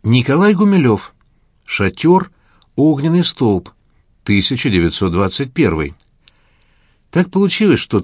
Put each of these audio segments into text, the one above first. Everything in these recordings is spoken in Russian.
Николай Гумилев. «Шатер. Огненный столб. 1921». Так получилось, что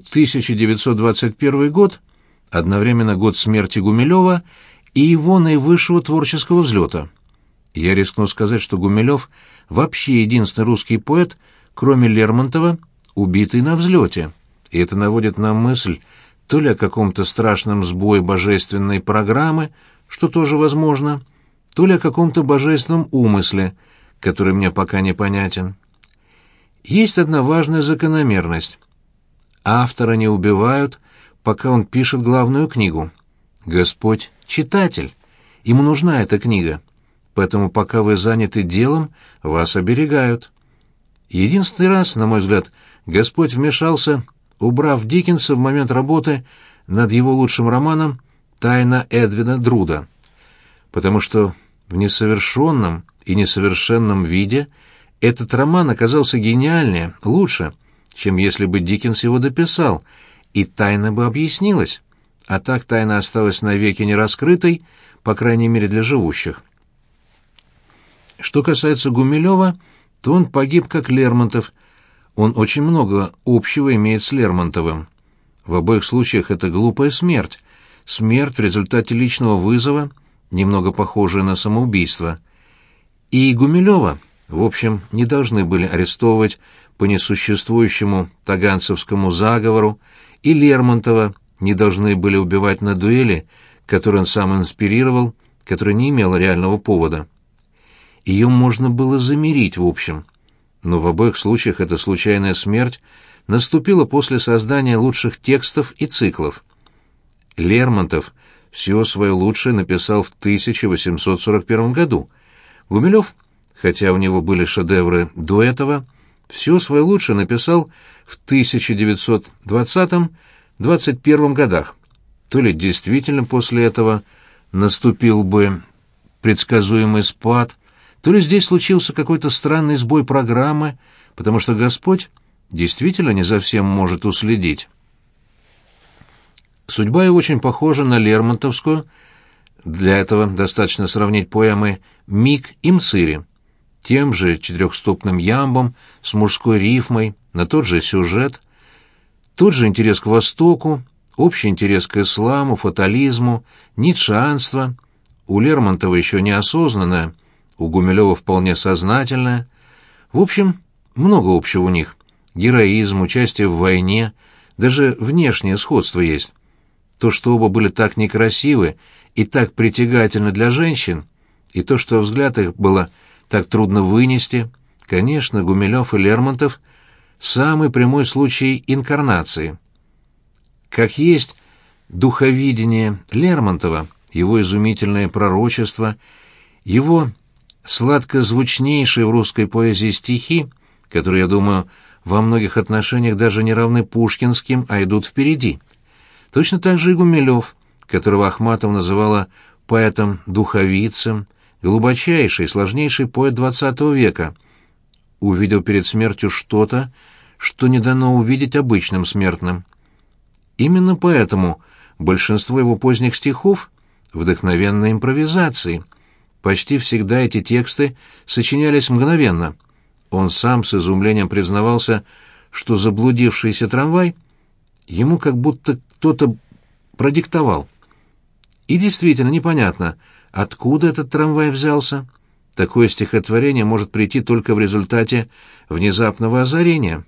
1921 год одновременно год смерти Гумилева и его наивысшего творческого взлета. Я рискну сказать, что Гумилев вообще единственный русский поэт, кроме Лермонтова, убитый на взлете. И это наводит на мысль то ли о каком-то страшном сбое божественной программы, что тоже возможно, то ли о каком-то божественном умысле, который мне пока непонятен. Есть одна важная закономерность. Автора не убивают, пока он пишет главную книгу. Господь — читатель, ему нужна эта книга, поэтому пока вы заняты делом, вас оберегают. Единственный раз, на мой взгляд, Господь вмешался, убрав Диккенса в момент работы над его лучшим романом «Тайна Эдвина Друда», потому что в несовершенном и несовершенном виде этот роман оказался гениальнее, лучше, чем если бы Диккенс его дописал, и тайна бы объяснилась, а так тайна осталась навеки нераскрытой, по крайней мере для живущих. Что касается Гумилева, то он погиб как Лермонтов. Он очень много общего имеет с Лермонтовым. В обоих случаях это глупая смерть. Смерть в результате личного вызова, немного похожая на самоубийство. И Гумилева, в общем, не должны были арестовывать по несуществующему таганцевскому заговору, и Лермонтова не должны были убивать на дуэли, которую он сам инспирировал, которая не имела реального повода. Ее можно было замирить, в общем. Но в обоих случаях эта случайная смерть наступила после создания лучших текстов и циклов. Лермонтов все свое лучшее написал в 1841 году. Гумилев, хотя у него были шедевры до этого, все свое лучшее написал в 1920-21 годах. То ли действительно после этого наступил бы предсказуемый спад, то ли здесь случился какой-то странный сбой программы, потому что Господь действительно не за всем может уследить. Судьба его очень похожа на лермонтовскую. Для этого достаточно сравнить поэмы «Миг» и «Мцири», тем же четырехстопным ямбом, с мужской рифмой, на тот же сюжет, тот же интерес к Востоку, общий интерес к исламу, фатализму, ницшеанство, у Лермонтова еще неосознанное, у Гумилева вполне сознательное. В общем, много общего у них. Героизм, участие в войне, даже внешнее сходство есть. То, что оба были так некрасивы и так притягательны для женщин, и то, что взгляд их было так трудно вынести, конечно, Гумилев и Лермонтов — самый прямой случай инкарнации. Как есть духовидение Лермонтова, его изумительное пророчество, его сладкозвучнейшие в русской поэзии стихи, которые, я думаю, во многих отношениях даже не равны пушкинским, а идут впереди. Точно так же и Гумилев, которого Ахматова называла поэтом-духовицем, глубочайший, сложнейший поэт XX века, увидел перед смертью что-то, что не дано увидеть обычным смертным. Именно поэтому большинство его поздних стихов — вдохновенной импровизации. Почти всегда эти тексты сочинялись мгновенно. Он сам с изумлением признавался, что заблудившийся трамвай ему как будто кто-то продиктовал. И действительно непонятно, откуда этот трамвай взялся. Такое стихотворение может прийти только в результате внезапного озарения.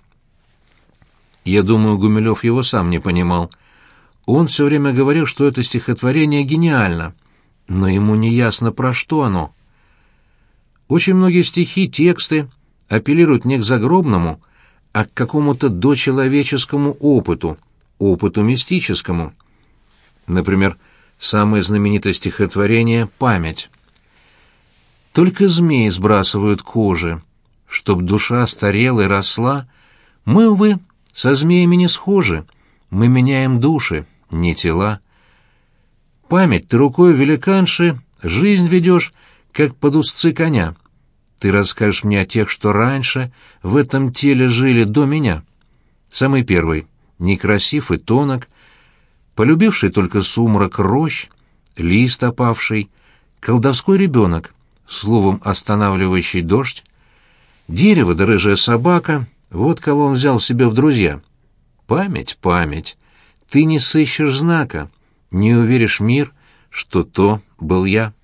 Я думаю, Гумилев его сам не понимал. Он все время говорил, что это стихотворение гениально, но ему не ясно, про что оно. Очень многие стихи, тексты апеллируют не к загробному, а к какому-то дочеловеческому опыту, опыту мистическому. Например, самое знаменитое стихотворение «Память». «Только змеи сбрасывают кожи, чтоб душа старела и росла. Мы, увы, со змеями не схожи, мы меняем души, не тела. Память, ты рукой великанши жизнь ведешь, как под узцы коня. Ты расскажешь мне о тех, что раньше в этом теле жили до меня. Самый первый, некрасив и тонок, полюбивший только сумрак рощ, лист опавший, колдовской ребенок, словом, останавливающий дождь. Дерево да рыжая собака — вот кого он взял себе в друзья. Память, память. Ты не сыщешь знака, не уверишь мир, что то был я.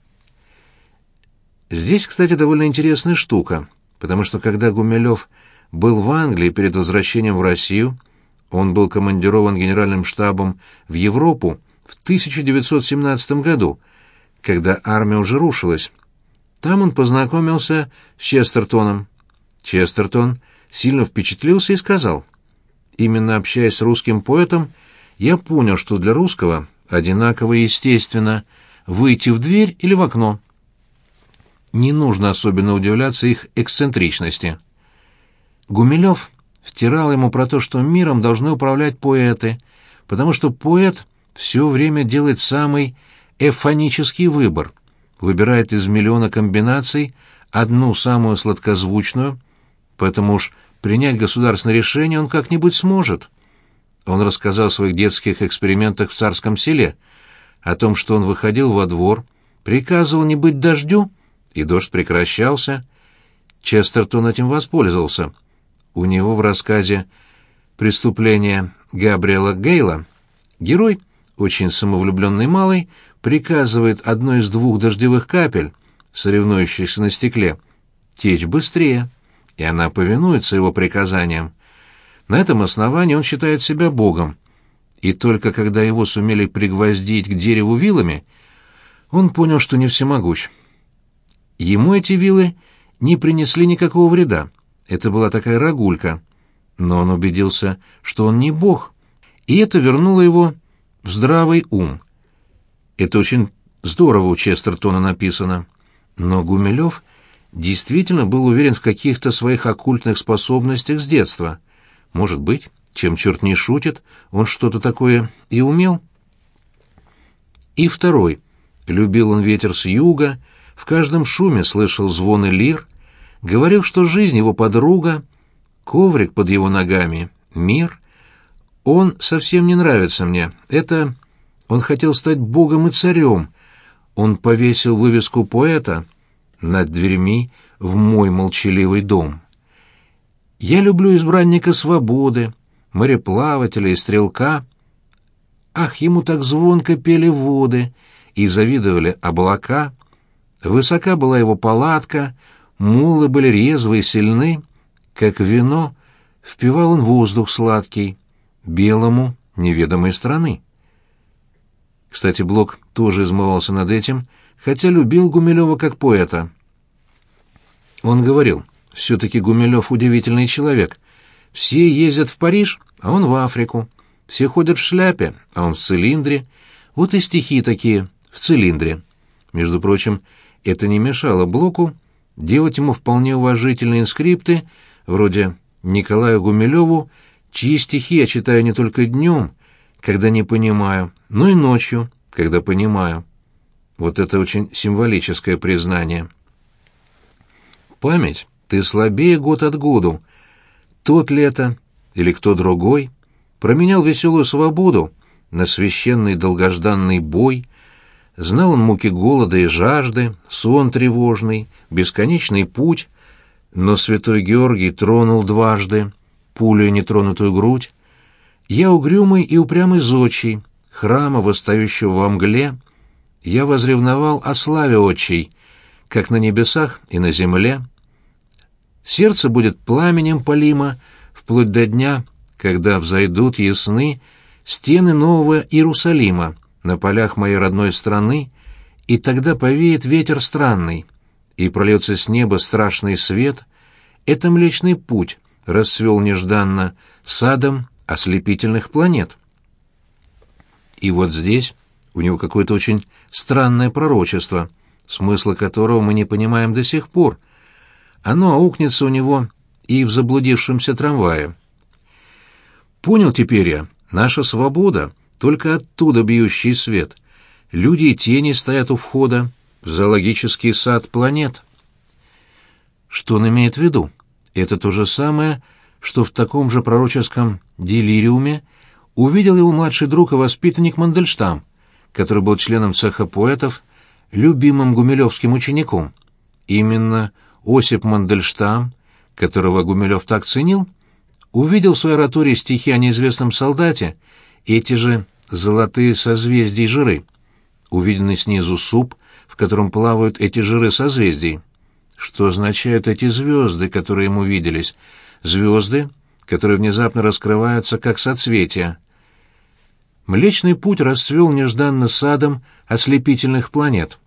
Здесь, кстати, довольно интересная штука, потому что когда Гумилев был в Англии перед возвращением в Россию, он был командирован генеральным штабом в Европу в 1917 году, когда армия уже рушилась. Там он познакомился с Честертоном. Честертон сильно впечатлился и сказал: «Именно общаясь с русским поэтом, я понял, что для русского одинаково естественно выйти в дверь или в окно. Не нужно особенно удивляться их эксцентричности». Гумилев втирал ему про то, что миром должны управлять поэты, потому что поэт все время делает самый эвфонический выбор, выбирает из миллиона комбинаций одну самую сладкозвучную, поэтому уж принять государственное решение он как-нибудь сможет. Он рассказал о своих детских экспериментах в Царском Селе, о том, что он выходил во двор, приказывал не быть дождю, и дождь прекращался. Честертон этим воспользовался. У него в рассказе «Преступление Габриэла Гейла» герой, очень самовлюбленный малый, приказывает одной из двух дождевых капель, соревнующихся на стекле, течь быстрее, и она повинуется его приказаниям. На этом основании он считает себя богом, и только когда его сумели пригвоздить к дереву вилами, он понял, что не всемогущ. Ему эти вилы не принесли никакого вреда, это была такая рогулька, но он убедился, что он не бог, и это вернуло его в здравый ум. Это очень здорово у Честертона написано, но Гумилев действительно был уверен в каких-то своих оккультных способностях с детства. Может быть, чем черт не шутит, он что-то такое и умел. И второй. Любил он ветер с юга, в каждом шуме слышал звоны лир, говорил, что жизнь его подруга, коврик под его ногами, мир. Он совсем не нравится мне. Это... Он хотел стать богом и царем. Он повесил вывеску поэта над дверьми в мой молчаливый дом. Я люблю избранника свободы, мореплавателя и стрелка. Ах, ему так звонко пели воды и завидовали облака. Высока была его палатка, мулы были резвы и сильны, как вино впивал он воздух сладкий, белому неведомой страны. Кстати, Блок тоже измывался над этим, хотя любил Гумилева как поэта. Он говорил: «Все-таки Гумилев удивительный человек. Все ездят в Париж, а он в Африку. Все ходят в шляпе, а он в цилиндре. Вот и стихи такие, в цилиндре». Между прочим, это не мешало Блоку делать ему вполне уважительные инскрипты, вроде «Николаю Гумилеву, чьи стихи я читаю не только днем, когда не понимаю, но и ночью, когда понимаю». Вот это очень символическое признание. Память, ты слабее год от году. Тот ли это, или кто другой, променял веселую свободу на священный долгожданный бой. Знал он муки голода и жажды, сон тревожный, бесконечный путь, но святой Георгий тронул дважды пулей нетронутую грудь. Я угрюмый и упрямый зодчий, храма, восстающего во мгле, я возревновал о славе отчей, как на небесах и на земле. Сердце будет пламенем палимо вплоть до дня, когда взойдут ясны стены нового Иерусалима на полях моей родной страны, и тогда повеет ветер странный, и прольется с неба страшный свет. Это Млечный Путь расцвел нежданно садом ослепительных планет. И вот здесь у него какое-то очень странное пророчество, смысла которого мы не понимаем до сих пор. Оно аукнется у него и в заблудившемся трамвае. Понял теперь я, наша свобода, только оттуда бьющий свет. Люди и тени стоят у входа в зоологический сад планет. Что он имеет в виду? Это то же самое, что в таком же пророческом делириуме увидел его младший друг и воспитанник Мандельштам, который был членом цеха поэтов, любимым гумилевским учеником. Именно Осип Мандельштам, которого Гумилев так ценил, увидел в своей оратории стихи о неизвестном солдате эти же золотые созвездия жиры, увиденный снизу суп, в котором плавают эти жиры созвездий. Что означают эти звезды, которые ему виделись? Звезды, которые внезапно раскрываются, как соцветия. Млечный Путь расцвел нежданно садом ослепительных планет.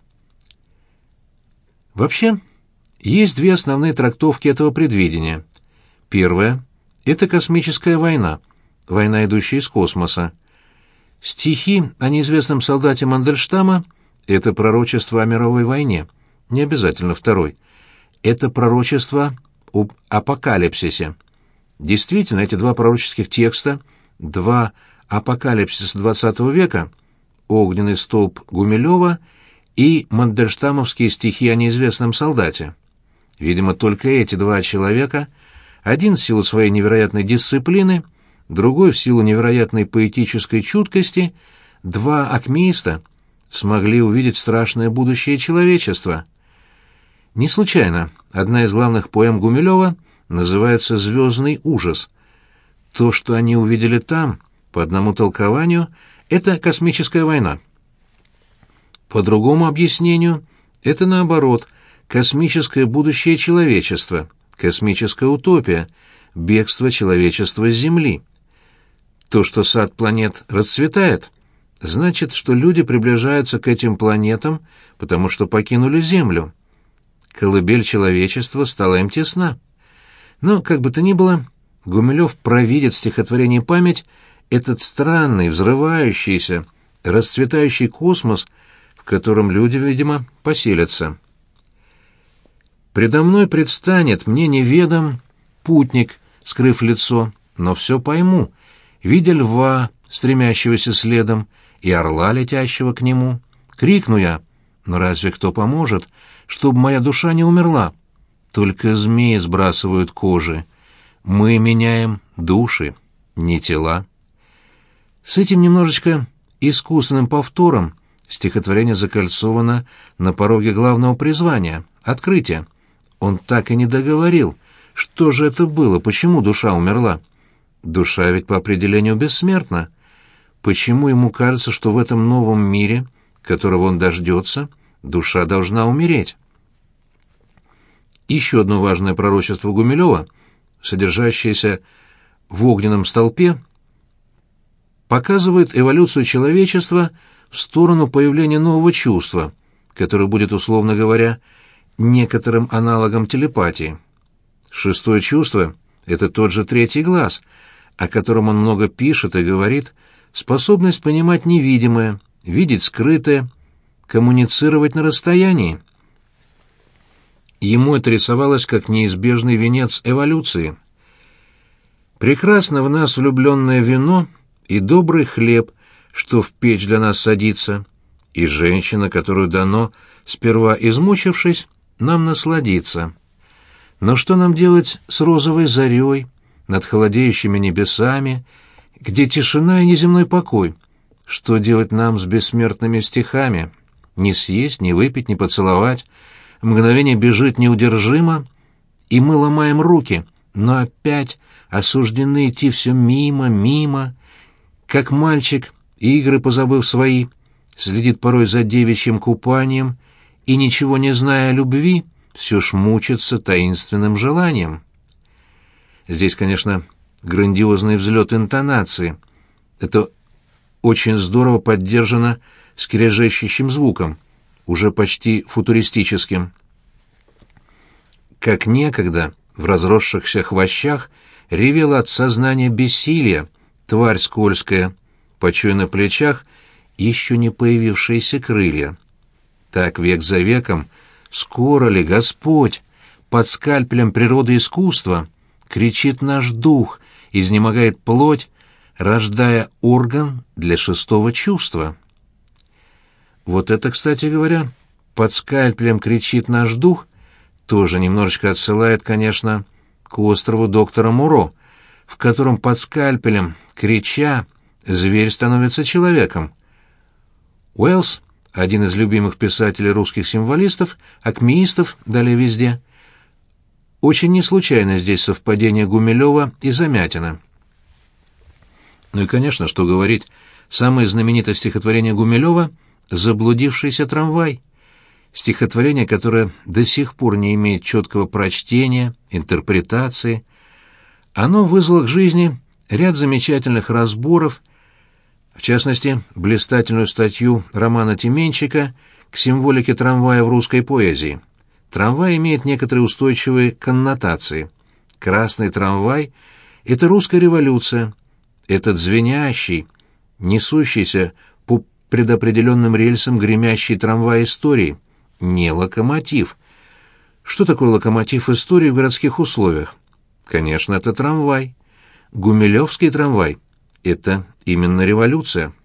Вообще, есть две основные трактовки этого предвидения. Первая — это космическая война, война, идущая из космоса. Стихи о неизвестном солдате Мандельштама — это пророчество о мировой войне, не обязательно второй. Это пророчество об апокалипсисе. Действительно, эти два пророческих текста, два апокалипсиса XX века, «Огненный столб» Гумилева и мандельштамовские стихи о неизвестном солдате. Видимо, только эти два человека, один в силу своей невероятной дисциплины, другой в силу невероятной поэтической чуткости, два акмеиста, смогли увидеть страшное будущее человечества. Не случайно одна из главных поэм Гумилева называется «Звездный ужас». То, что они увидели там, по одному толкованию, это космическая война. По другому объяснению, это наоборот, космическое будущее человечества, космическая утопия, бегство человечества с Земли. То, что сад планет расцветает, значит, что люди приближаются к этим планетам, потому что покинули Землю. Колыбель человечества стала им тесна. Но, как бы то ни было, Гумилев провидит в стихотворении «Память» этот странный, взрывающийся, расцветающий космос, в котором люди, видимо, поселятся. «Предо мной предстанет мне неведом путник, скрыв лицо, но все пойму, видя льва, стремящегося следом, и орла, летящего к нему. Крикну я, но разве кто поможет, чтобы моя душа не умерла? Только змеи сбрасывают кожи. Мы меняем души, не тела». С этим немножечко искусственным повтором стихотворение закольцовано на пороге главного призвания — открытия. Он так и не договорил, что же это было, почему душа умерла. Душа ведь по определению бессмертна. Почему ему кажется, что в этом новом мире, которого он дождется, душа должна умереть? Еще одно важное пророчество Гумилева, содержащееся в «Огненном столпе», показывает эволюцию человечества в сторону появления нового чувства, которое будет, условно говоря, некоторым аналогом телепатии. Шестое чувство — это тот же третий глаз, о котором он много пишет и говорит, способность понимать невидимое, видеть скрытое, коммуницировать на расстоянии. Ему это рисовалось как неизбежный венец эволюции. «Прекрасно в нас влюбленное вино и добрый хлеб, что в печь для нас садится, и женщина, которую дано, сперва измучившись, нам насладиться. Но что нам делать с розовой зарей, над холодеющими небесами, где тишина и неземной покой? Что делать нам с бессмертными стихами? Не съесть, не выпить, не поцеловать. Мгновение бежит неудержимо, и мы ломаем руки, но опять осуждены идти все мимо, мимо, как мальчик, игры позабыв свои, следит порой за девичьим купанием и, ничего не зная о любви, все ж мучится таинственным желанием». Здесь, конечно, грандиозный взлет интонации. Это очень здорово поддержано скрежещущим звуком, уже почти футуристическим. Как некогда в разросшихся хвощах ревела от сознания бессилия тварь скользкая, почуя на плечах еще не появившиеся крылья. Так век за веком, скоро ли Господь, под скальпелем природы искусства, кричит наш дух, изнемогает плоть, рождая орган для шестого чувства. Вот это, кстати говоря, под скальпелем кричит наш дух, тоже немножечко отсылает, конечно, к острову доктора Муро, в котором под скальпелем, крича, зверь становится человеком. Уэллс один из любимых писателей русских символистов, акмеистов, далее везде. Очень не случайно здесь совпадение Гумилева и Замятина. Ну и, конечно, что говорить, самое знаменитое стихотворение Гумилева «Заблудившийся трамвай». Стихотворение, которое до сих пор не имеет четкого прочтения, интерпретации. Оно вызвало к жизни ряд замечательных разборов, в частности, блистательную статью Романа Тименчика «К символике трамвая в русской поэзии». Трамвай имеет некоторые устойчивые коннотации. Красный трамвай — это русская революция. Этот звенящий, несущийся по предопределенным рельсам гремящий трамвай истории, не локомотив. Что такое локомотив истории в городских условиях? Конечно, это трамвай. Гумилевский трамвай — это именно революция.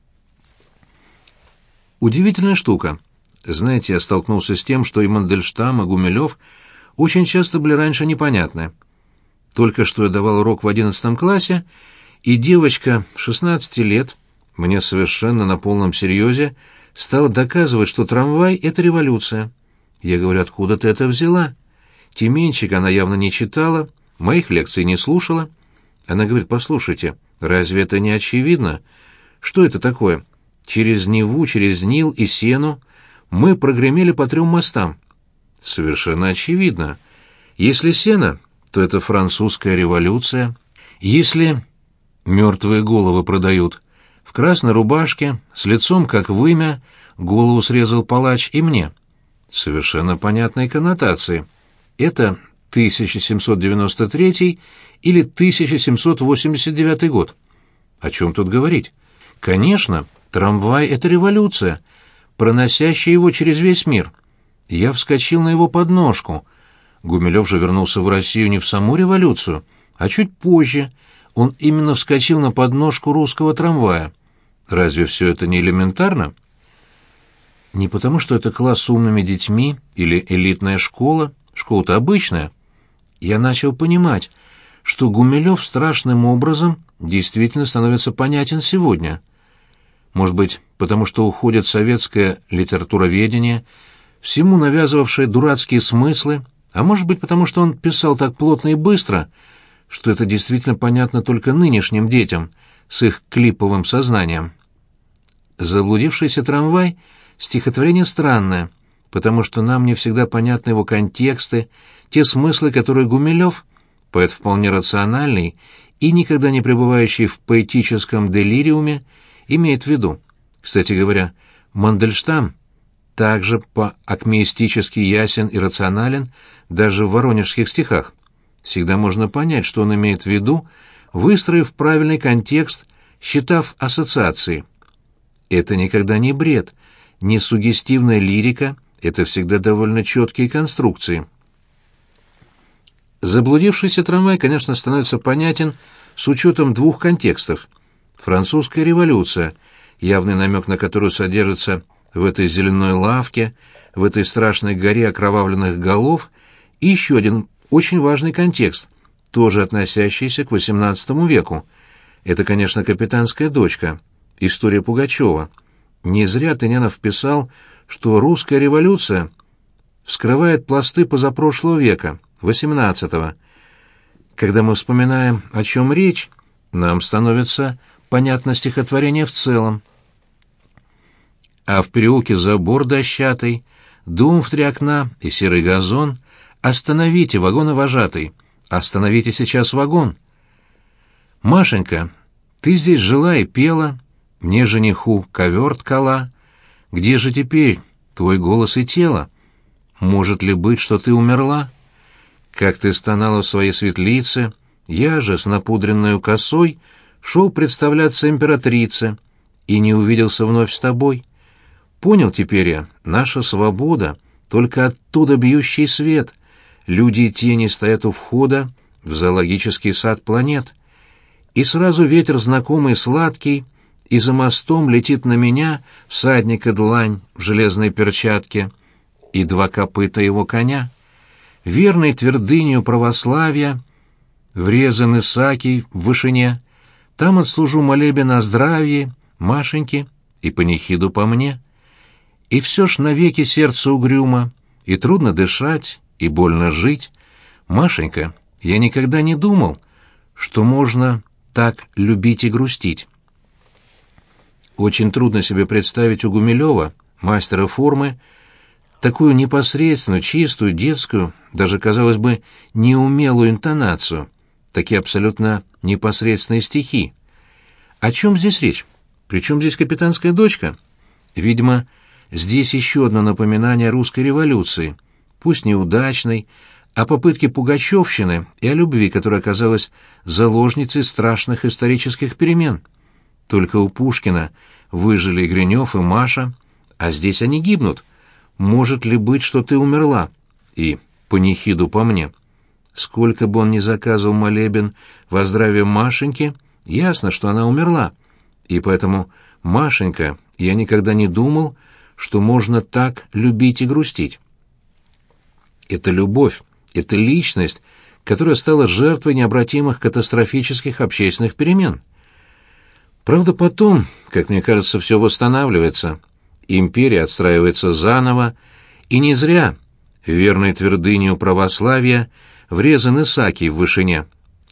Удивительная штука. Знаете, я столкнулся с тем, что и Мандельштам, и Гумилев очень часто были раньше непонятны. Только что я давал урок в 11 классе, и девочка 16 лет мне совершенно на полном серьезе стала доказывать, что трамвай — это революция. Я говорю, откуда ты это взяла? Тименчик она явно не читала, моих лекций не слушала. Она говорит, послушайте, разве это не очевидно? Что это такое? Через Неву, через Нил и Сену мы прогремели по 3 мостам. Совершенно очевидно. Если Сена, то это французская революция. Если мертвые головы продают, в красной рубашке, с лицом как вымя, голову срезал палач и мне. Совершенно понятные коннотации. Это 1793 или 1789 год. О чем тут говорить? Конечно, трамвай — это революция, проносящая его через весь мир. Я вскочил на его подножку. Гумилев же вернулся в Россию не в саму революцию, а чуть позже. Он именно вскочил на подножку русского трамвая. Разве все это не элементарно? Не потому, что это класс с умными детьми или элитная школа, школа-то обычная. Я начал понимать, что Гумилев страшным образом действительно становится понятен сегодня. Может быть, потому что уходит советское литературоведение, всему навязывавшее дурацкие смыслы, а может быть, потому что он писал так плотно и быстро, что это действительно понятно только нынешним детям с их клиповым сознанием. «Заблудившийся трамвай» — стихотворение странное, потому что нам не всегда понятны его контексты, те смыслы, которые Гумилев, поэт вполне рациональный и никогда не пребывающий в поэтическом делириуме, имеет в виду. Кстати говоря, Мандельштам также по-акмеистически ясен и рационален даже в воронежских стихах. Всегда можно понять, что он имеет в виду, выстроив правильный контекст, считав ассоциации. Это никогда не бред, не суггестивная лирика, это всегда довольно четкие конструкции. Заблудившийся трамвай, конечно, становится понятен с учетом 2 контекстов. Французская революция, явный намек на которую содержится в этой зеленой лавке, в этой страшной горе окровавленных голов, и еще один очень важный контекст, тоже относящийся к XVIII веку. Это, конечно, «Капитанская дочка», история Пугачева. Не зря Тынянов писал, что русская революция вскрывает пласты позапрошлого века, XVIII. Когда мы вспоминаем, о чем речь, нам становится понятно стихотворение в целом. А в переулке забор дощатый, дом в 3 окна и серый газон. Остановите, вагоновожатый, остановите сейчас вагон. Машенька, ты здесь жила и пела, мне жениху ковер ткала. Где же теперь твой голос и тело? Может ли быть, что ты умерла? Как ты стонала в своей светлице, я же с напудренной косой шел представляться императрице и не увиделся вновь с тобой. Понял теперь я, наша свобода, только оттуда бьющий свет. Люди и тени стоят у входа в зоологический сад планет. И сразу ветер знакомый и сладкий, и за мостом летит на меня всадника длань в железной перчатке и 2 копыта его коня. Верной твердынью православия врезан Исаакий в вышине, там отслужу молебен о здравии Машеньки и панихиду по мне. И все ж навеки сердце угрюмо, и трудно дышать, и больно жить. Машенька, я никогда не думал, что можно так любить и грустить. Очень трудно себе представить у Гумилева, мастера формы, такую непосредственную, чистую, детскую, даже, казалось бы, неумелую интонацию, такие абсолютно непосредственные стихи. О чем здесь речь? Причем здесь капитанская дочка? Видимо, здесь еще одно напоминание о русской революции, пусть неудачной, о попытке пугачевщины и о любви, которая оказалась заложницей страшных исторических перемен. Только у Пушкина выжили и Гринев, и Маша, а здесь они гибнут. Может ли быть, что ты умерла? И панихиду по мне. Сколько бы он ни заказывал молебен во здравие Машеньки, ясно, что она умерла. И поэтому, Машенька, я никогда не думал, что можно так любить и грустить. Это любовь, это личность, которая стала жертвой необратимых катастрофических общественных перемен. Правда, потом, как мне кажется, все восстанавливается. Империя отстраивается заново, и не зря верной твердынью православия врезан Исаакий в вышине.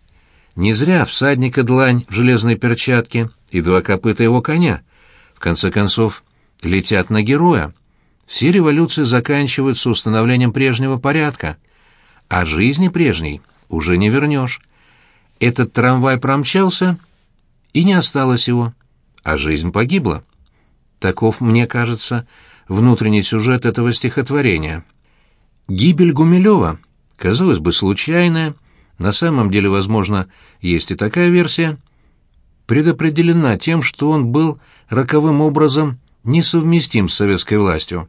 Не зря всадника длань в железной перчатке и два копыта его коня, в конце концов, летят на героя. Все революции заканчиваются установлением прежнего порядка, а жизни прежней уже не вернешь. Этот трамвай промчался, и не осталось его, а жизнь погибла. Таков, мне кажется, внутренний сюжет этого стихотворения. Гибель Гумилева, казалось бы, случайная, на самом деле, возможно, есть и такая версия, предопределена тем, что он был роковым образом несовместим с советской властью.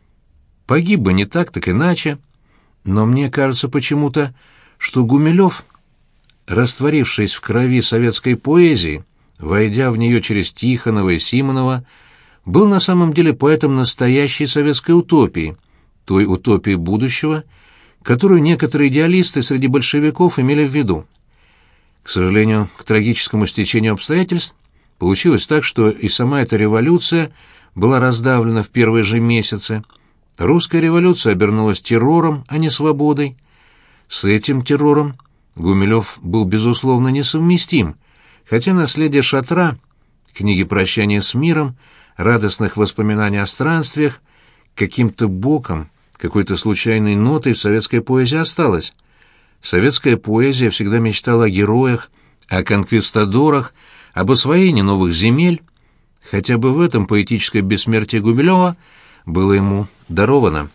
Погиб бы не так, так иначе, но мне кажется почему-то, что Гумилев, растворившись в крови советской поэзии, войдя в нее через Тихонова и Симонова, был на самом деле поэтом настоящей советской утопии, той утопии будущего, которую некоторые идеалисты среди большевиков имели в виду. К сожалению, к трагическому стечению обстоятельств получилось так, что и сама эта революция была раздавлена в первые же месяцы. Русская революция обернулась террором, а не свободой. С этим террором Гумилев был, безусловно, несовместим, хотя наследие Шатра, книги «Прощание с миром», радостных воспоминаний о странствиях, каким-то боком, какой-то случайной нотой в советской поэзии осталось. Советская поэзия всегда мечтала о героях, о конквистадорах, об освоении новых земель. Хотя бы в этом поэтическое бессмертие Гумилева было ему даровано.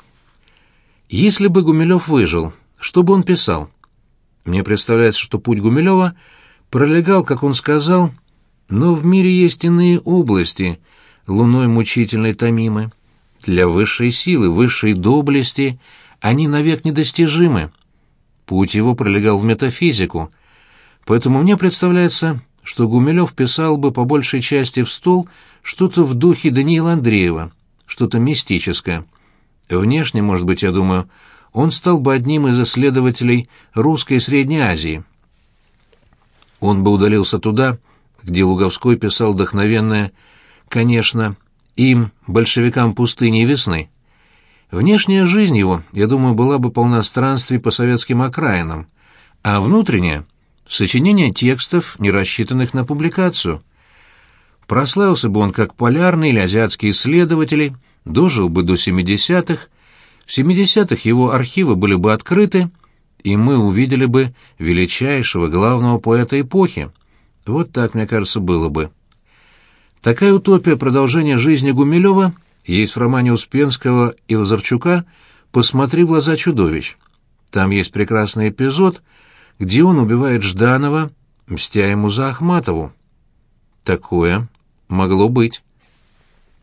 Если бы Гумилев выжил, что бы он писал? Мне представляется, что путь Гумилева пролегал, как он сказал, но в мире есть иные области, луной мучительной томимы. Для высшей силы, высшей доблести они навек недостижимы. Путь его пролегал в метафизику, поэтому мне представляется, что Гумилев писал бы по большей части в стол что-то в духе Даниила Андреева, что-то мистическое. Внешне, может быть, я думаю, он стал бы одним из исследователей Русской и Средней Азии. Он бы удалился туда, где Луговской писал вдохновенное, конечно, им, большевикам пустыни и весны. Внешняя жизнь его, я думаю, была бы полна странствий по советским окраинам, а внутренняя — сочинение текстов, не рассчитанных на публикацию. Прославился бы он как полярный или азиатский исследователь, дожил бы до 70-х, в 70-х его архивы были бы открыты, и мы увидели бы величайшего главного поэта эпохи. Вот так, мне кажется, было бы. Такая утопия продолжения жизни Гумилева есть в романе Успенского и Лазарчука «Посмотри в глаза чудовищ». Там есть прекрасный эпизод, где он убивает Жданова, мстя ему за Ахматову. Такое могло быть.